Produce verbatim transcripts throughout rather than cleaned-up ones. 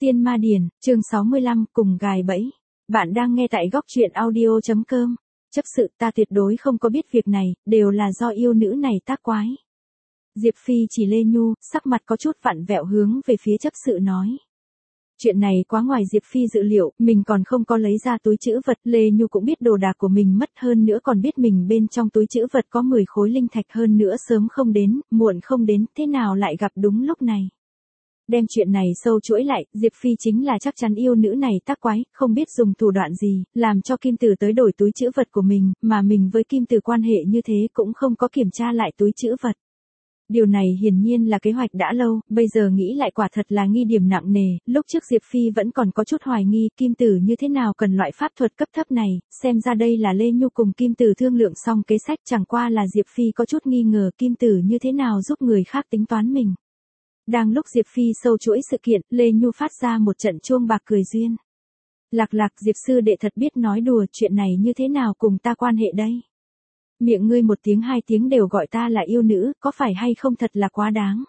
Tiên Ma Điển, chương sáu mươi lăm, cùng gài bẫy. Bạn đang nghe tại góc truyện audio chấm com. Chấp sự, ta tuyệt đối không có biết việc này, đều là do yêu nữ này tác quái. Diệp Phi chỉ Lê Nhu, sắc mặt có chút vặn vẹo hướng về phía chấp sự nói. Chuyện này quá ngoài Diệp Phi dự liệu, mình còn không có lấy ra túi trữ vật, Lê Nhu cũng biết đồ đạc của mình mất, hơn nữa còn biết mình bên trong túi trữ vật có mười khối linh thạch, hơn nữa sớm không đến, muộn không đến, thế nào lại gặp đúng lúc này. Đem chuyện này sâu chuỗi lại, Diệp Phi chính là chắc chắn yêu nữ này tác quái, không biết dùng thủ đoạn gì, làm cho Kim Tử tới đổi túi trữ vật của mình, mà mình với Kim Tử quan hệ như thế cũng không có kiểm tra lại túi trữ vật. Điều này hiển nhiên là kế hoạch đã lâu, bây giờ nghĩ lại quả thật là nghi điểm nặng nề, lúc trước Diệp Phi vẫn còn có chút hoài nghi Kim Tử như thế nào cần loại pháp thuật cấp thấp này, xem ra đây là Lê Nhu cùng Kim Tử thương lượng xong kế sách, chẳng qua là Diệp Phi có chút nghi ngờ Kim Tử như thế nào giúp người khác tính toán mình. Đang lúc Diệp Phi sâu chuỗi sự kiện, Lê Nhu phát ra một trận chuông bạc cười duyên. Lạc lạc, Diệp sư đệ thật biết nói đùa, chuyện này như thế nào cùng ta quan hệ đây? Miệng ngươi một tiếng hai tiếng đều gọi ta là yêu nữ, có phải hay không thật là quá đáng.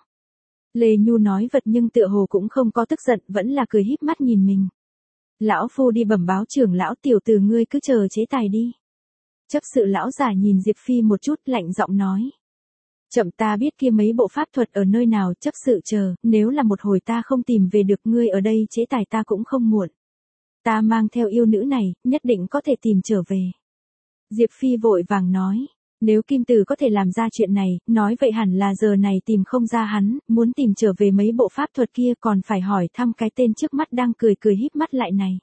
Lê Nhu nói vật nhưng tựa hồ cũng không có tức giận, vẫn là cười híp mắt nhìn mình. Lão phu đi bẩm báo trưởng lão, tiểu tử ngươi cứ chờ chế tài đi. Chấp sự lão giả nhìn Diệp Phi một chút, lạnh giọng nói. Chậm, ta biết kia mấy bộ pháp thuật ở nơi nào, chấp sự chờ, nếu là một hồi ta không tìm về được ngươi ở đây chế tài ta cũng không muộn. Ta mang theo yêu nữ này, nhất định có thể tìm trở về. Diệp Phi vội vàng nói, nếu Kim Tử có thể làm ra chuyện này, nói vậy hẳn là giờ này tìm không ra hắn, muốn tìm trở về mấy bộ pháp thuật kia còn phải hỏi thăm cái tên trước mắt đang cười cười híp mắt lại này.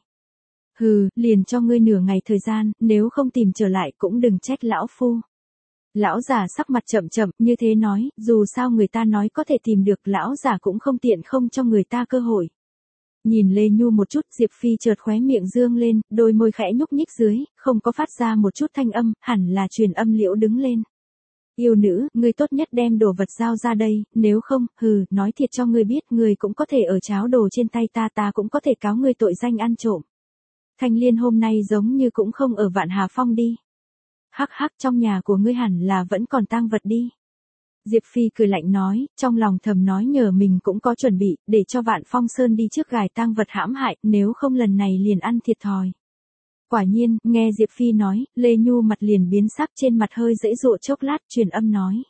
Hừ, liền cho ngươi nửa ngày thời gian, nếu không tìm trở lại cũng đừng trách lão phu. Lão già sắc mặt chậm chậm, như thế nói, dù sao người ta nói có thể tìm được, lão già cũng không tiện không cho người ta cơ hội. Nhìn Lê Nhu một chút, Diệp Phi chợt khóe miệng dương lên, đôi môi khẽ nhúc nhích dưới, không có phát ra một chút thanh âm, hẳn là truyền âm liễu đứng lên. Yêu nữ, ngươi tốt nhất đem đồ vật giao ra đây, nếu không, hừ, nói thiệt cho ngươi biết, ngươi cũng có thể ở cháo đồ trên tay ta, ta cũng có thể cáo ngươi tội danh ăn trộm. Thanh Liên hôm nay giống như cũng không ở Vạn Hà Phong đi. Hắc hắc, trong nhà của ngươi hẳn là vẫn còn tang vật đi. Diệp Phi cười lạnh nói, trong lòng thầm nói nhờ mình cũng có chuẩn bị, để cho Vạn Phong Sơn đi trước gài tang vật hãm hại, nếu không lần này liền ăn thiệt thòi. Quả nhiên, nghe Diệp Phi nói, Lê Nhu mặt liền biến sắc, trên mặt hơi dễ dụa chốc lát, truyền âm nói.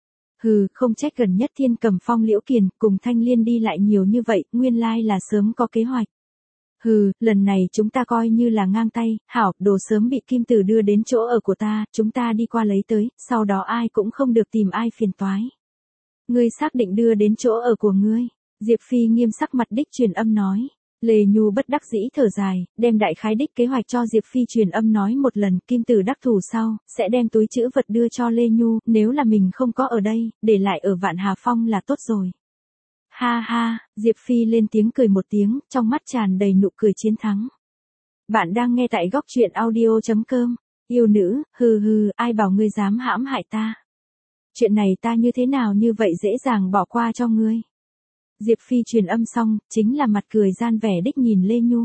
Hừ, không trách gần nhất Thiên Cầm Phong Liễu Kiền, cùng Thanh Liên đi lại nhiều như vậy, nguyên lai là sớm có kế hoạch. Hừ, lần này chúng ta coi như là ngang tay, hảo, đồ sớm bị Kim Tử đưa đến chỗ ở của ta, chúng ta đi qua lấy tới, sau đó ai cũng không được tìm ai phiền toái. Ngươi xác định đưa đến chỗ ở của ngươi, Diệp Phi nghiêm sắc mặt đích truyền âm nói. Lê Nhu bất đắc dĩ thở dài, đem đại khái đích kế hoạch cho Diệp Phi truyền âm nói một lần, Kim Tử đắc thủ sau, sẽ đem túi trữ vật đưa cho Lê Nhu, nếu là mình không có ở đây, để lại ở Vạn Hà Phong là tốt rồi. Ha ha, Diệp Phi lên tiếng cười một tiếng, trong mắt tràn đầy nụ cười chiến thắng. Bạn đang nghe tại góc truyện audio chấm com. Yêu nữ, hừ hừ, ai bảo ngươi dám hãm hại ta. Chuyện này ta như thế nào như vậy dễ dàng bỏ qua cho ngươi. Diệp Phi truyền âm xong, chính là mặt cười gian vẻ đích nhìn Lê Nhu.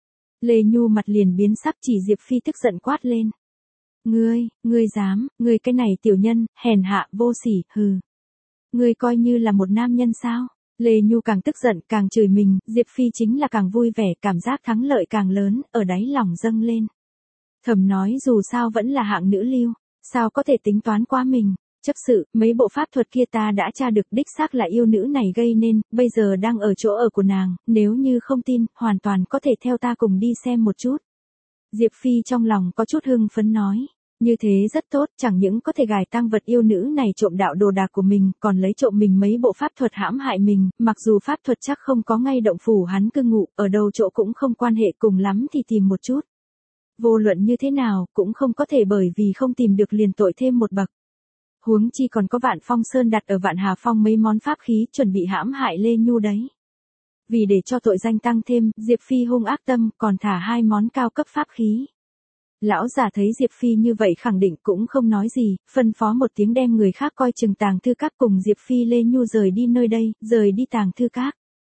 Lê Nhu mặt liền biến sắc, chỉ Diệp Phi tức giận quát lên. Ngươi, ngươi dám, ngươi cái này tiểu nhân, hèn hạ, vô sỉ, hừ. Ngươi coi như là một nam nhân sao? Lê Nhu càng tức giận, càng chửi mình, Diệp Phi chính là càng vui vẻ, cảm giác thắng lợi càng lớn, ở đáy lòng dâng lên. Thầm nói dù sao vẫn là hạng nữ lưu, sao có thể tính toán qua mình. Chấp sự, mấy bộ pháp thuật kia ta đã tra được, đích xác là yêu nữ này gây nên, bây giờ đang ở chỗ ở của nàng, nếu như không tin, hoàn toàn có thể theo ta cùng đi xem một chút. Diệp Phi trong lòng có chút hưng phấn nói. Như thế rất tốt, chẳng những có thể gài tang vật yêu nữ này trộm đạo đồ đạc của mình, còn lấy trộm mình mấy bộ pháp thuật hãm hại mình, mặc dù pháp thuật chắc không có ngay động phủ hắn cư ngụ, ở đâu chỗ cũng không quan hệ, cùng lắm thì tìm một chút. Vô luận như thế nào, cũng không có thể bởi vì không tìm được liền tội thêm một bậc. Huống chi còn có Vạn Phong Sơn đặt ở Vạn Hà Phong mấy món pháp khí chuẩn bị hãm hại Lê Nhu đấy. Vì để cho tội danh tăng thêm, Diệp Phi hung ác tâm, còn thả hai món cao cấp pháp khí. Lão già thấy Diệp Phi như vậy khẳng định cũng không nói gì, phân phó một tiếng đem người khác coi chừng tàng thư các, cùng Diệp Phi Lê Nhu rời đi nơi đây, rời đi tàng thư các.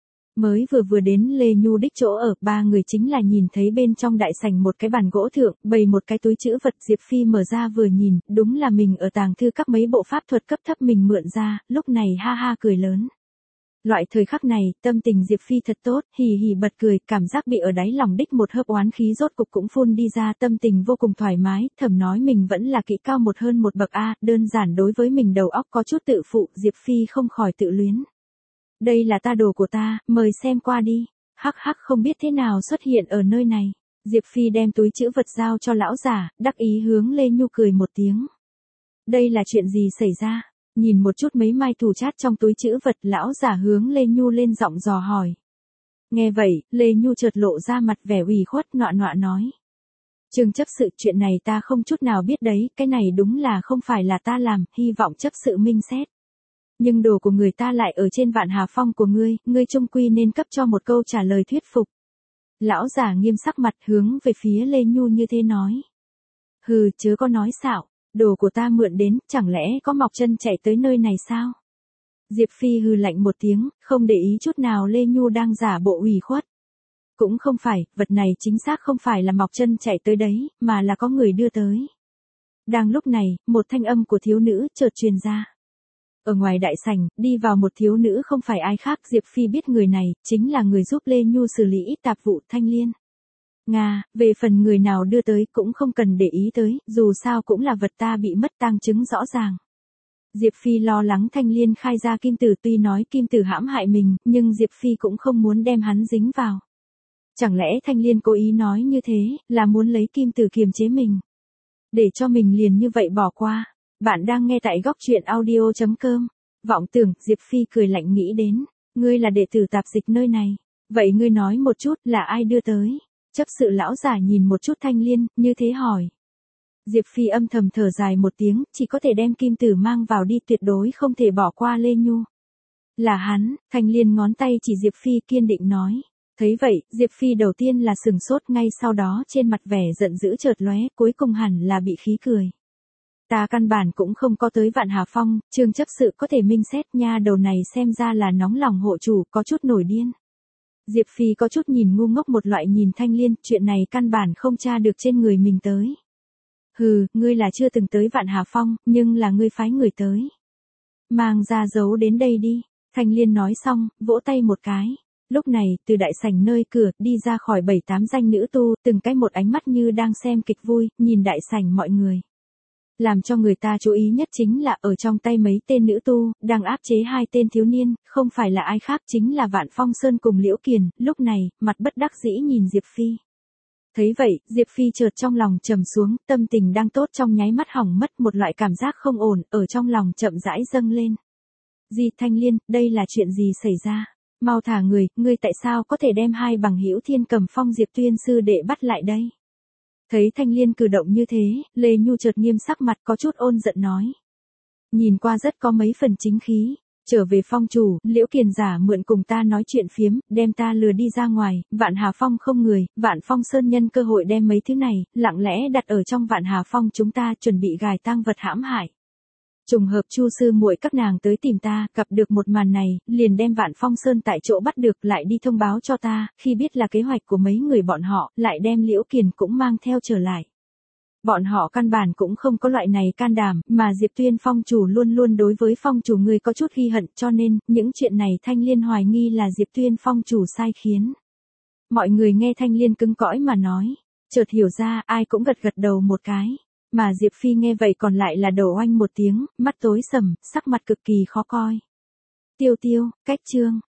Mới vừa vừa đến Lê Nhu đích chỗ ở, ba người chính là nhìn thấy bên trong đại sảnh một cái bàn gỗ thượng, bày một cái túi trữ vật, Diệp Phi mở ra vừa nhìn, đúng là mình ở tàng thư các mấy bộ pháp thuật cấp thấp mình mượn ra, lúc này ha ha cười lớn. Loại thời khắc này, tâm tình Diệp Phi thật tốt, hì hì bật cười, cảm giác bị ở đáy lòng đích một hớp oán khí rốt cục cũng phun đi ra, tâm tình vô cùng thoải mái, thầm nói mình vẫn là kỹ cao một hơn một bậc A, đơn giản đối với mình đầu óc có chút tự phụ, Diệp Phi không khỏi tự luyến. Đây là ta đồ của ta, mời xem qua đi, hắc hắc không biết thế nào xuất hiện ở nơi này. Diệp Phi đem túi trữ vật giao cho lão giả, đắc ý hướng Lê Nhu cười một tiếng. Đây là chuyện gì xảy ra? Nhìn một chút mấy mai thủ chát trong túi trữ vật, lão giả hướng Lê Nhu lên giọng dò hỏi. Nghe vậy, Lê Nhu chợt lộ ra mặt vẻ ủy khuất nọa nọa nói. Trương chấp sự, chuyện này ta không chút nào biết đấy, cái này đúng là không phải là ta làm, hy vọng chấp sự minh xét. Nhưng đồ của người ta lại ở trên Vạn Hà Phong của ngươi, ngươi trung quy nên cấp cho một câu trả lời thuyết phục. Lão giả nghiêm sắc mặt hướng về phía Lê Nhu như thế nói. Hừ, chớ có nói xạo, đồ của ta mượn đến, chẳng lẽ có mọc chân chạy tới nơi này sao? Diệp Phi hừ lạnh một tiếng, không để ý chút nào Lê Nhu đang giả bộ ủy khuất. Cũng không phải, vật này chính xác không phải là mọc chân chạy tới đấy, mà là có người đưa tới. Đang lúc này, một thanh âm của thiếu nữ chợt truyền ra. Ở ngoài đại sảnh, đi vào một thiếu nữ không phải ai khác, Diệp Phi biết người này, chính là người giúp Lê Nhu xử lý ít tạp vụ, Thanh Liên. Nga, về phần người nào đưa tới cũng không cần để ý tới, dù sao cũng là vật ta bị mất tang chứng rõ ràng. Diệp Phi lo lắng Thanh Liên khai ra kim tử, tuy nói kim tử hãm hại mình, nhưng Diệp Phi cũng không muốn đem hắn dính vào. Chẳng lẽ Thanh Liên cố ý nói như thế, là muốn lấy kim tử kiềm chế mình, để cho mình liền như vậy bỏ qua. Bạn đang nghe tại góc truyện audio chấm com. Vọng tưởng, Diệp Phi cười lạnh nghĩ đến. Ngươi là đệ tử tạp dịch nơi này. Vậy ngươi nói một chút là ai đưa tới? Chấp sự lão giả nhìn một chút Thanh Liên, như thế hỏi. Diệp Phi âm thầm thở dài một tiếng, chỉ có thể đem kim tử mang vào đi, tuyệt đối không thể bỏ qua Lê Nhu. Là hắn, Thanh Liên ngón tay chỉ Diệp Phi kiên định nói. Thấy vậy, Diệp Phi đầu tiên là sừng sốt, ngay sau đó trên mặt vẻ giận dữ chợt lóe, cuối cùng hẳn là bị khí cười. Ta căn bản cũng không có tới Vạn Hà Phong, Trương chấp sự có thể minh xét, nha đầu này xem ra là nóng lòng hộ chủ, có chút nổi điên. Diệp Phi có chút nhìn ngu ngốc một loại nhìn Thanh Liên, chuyện này căn bản không tra được trên người mình tới. Hừ, ngươi là chưa từng tới Vạn Hà Phong, nhưng là ngươi phái người tới. Mang ra giấu đến đây đi, Thanh Liên nói xong, vỗ tay một cái. Lúc này, từ đại sảnh nơi cửa, đi ra khỏi bảy tám danh nữ tu, từng cái một ánh mắt như đang xem kịch vui, nhìn đại sảnh mọi người. Làm cho người ta chú ý nhất chính là ở trong tay mấy tên nữ tu, đang áp chế hai tên thiếu niên, không phải là ai khác chính là Vạn Phong Sơn cùng Liễu Kiền, lúc này, mặt bất đắc dĩ nhìn Diệp Phi. Thấy vậy, Diệp Phi chợt trong lòng trầm xuống, tâm tình đang tốt trong nháy mắt hỏng mất, một loại cảm giác không ổn, ở trong lòng chậm rãi dâng lên. Di Thanh Liên, đây là chuyện gì xảy ra? Mau thả người, ngươi tại sao có thể đem hai bằng hữu Thiên Cầm Phong Diệp Tuyên sư đệ bắt lại đây? Thấy Thanh Liên cử động như thế, Lê Nhu chợt nghiêm sắc mặt, có chút ôn giận nói. Nhìn qua rất có mấy phần chính khí. Trở về phong chủ, Liễu Kiền giả mượn cùng ta nói chuyện phiếm, đem ta lừa đi ra ngoài, Vạn Hà Phong không người, Vạn Phong Sơn nhân cơ hội đem mấy thứ này, lặng lẽ đặt ở trong Vạn Hà Phong chúng ta, chuẩn bị gài tang vật hãm hại. Trùng hợp Chu sư muội các nàng tới tìm ta, gặp được một màn này, liền đem Vạn Phong Sơn tại chỗ bắt được, lại đi thông báo cho ta, khi biết là kế hoạch của mấy người bọn họ, lại đem Liễu Kiền cũng mang theo trở lại. Bọn họ căn bản cũng không có loại này can đảm, mà Diệp Tuyên phong chủ luôn luôn đối với phong chủ người có chút ghi hận, cho nên, những chuyện này Thanh Liên hoài nghi là Diệp Tuyên phong chủ sai khiến. Mọi người nghe Thanh Liên cứng cõi mà nói, chợt hiểu ra, ai cũng gật gật đầu một cái. Mà Diệp Phi nghe vậy còn lại là đầu oanh một tiếng, mắt tối sầm, sắc mặt cực kỳ khó coi. Tiêu tiêu, cách chương.